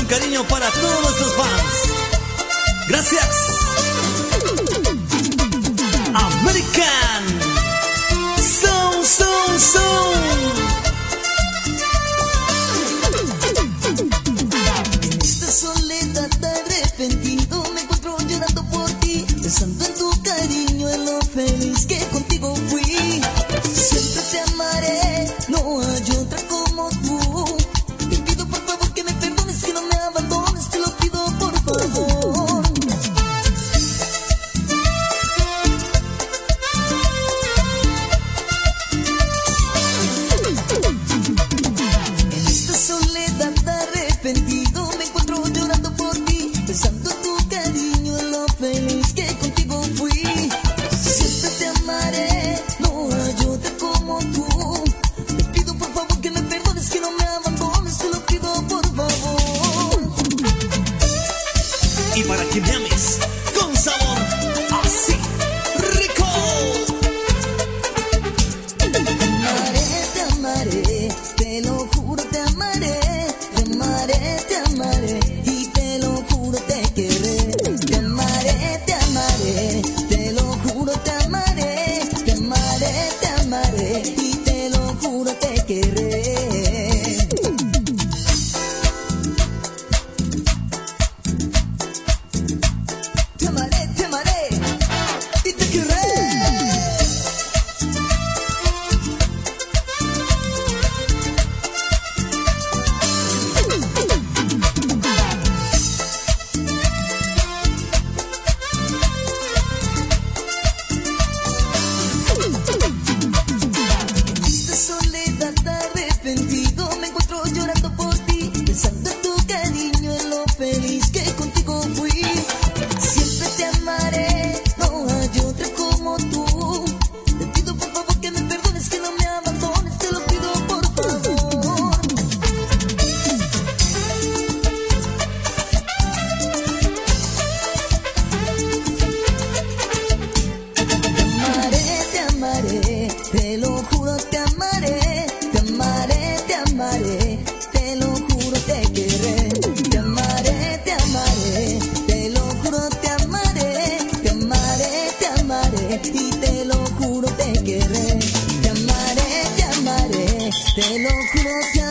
cariño para todos nuestros fans. Gracias. American Sound. En esta soledad arrepentido me encuentro llorando por ti, pensando en tu cariño, en lo feliz que contigo fui. Siempre te amaré, no hay otra como tú. Te pido por favor que me perdones, que no me abandones, te lo pido por favor. En esta soledad arrepentido me encuentro llorando por ti, pensando en tu cariño, en lo feliz que contigo fui. Siempre te amaré, no hay otra como tú. Te pido por favor que me perdones, que no me abandones, te lo pido por favor. Y para que me ames con sabor así rico. Te amaré, te lo juro, te amaré, te amaré, te amaré, y te lo juro, te querré. Te amaré, te lo juro, te amaré, te amaré, te amaré, y te lo juro, te querré. Te amaré, y te querré. En esta soledad arrepentido me encuentro llorando por ti, pensando en tu cariño, en lo feliz que contigo fui. Siempre te amaré, no hay otra como tú. Te pido por favor que me perdones, que no me abandones, te lo pido por favor. Te amaré, te lo juro, te amaré, te amaré, te amaré, te lo juro, te querré. Te amaré, te lo juro, te amaré, te amaré, te amaré, y te lo juro, te querré. Te amaré, te lo juro, te amaré.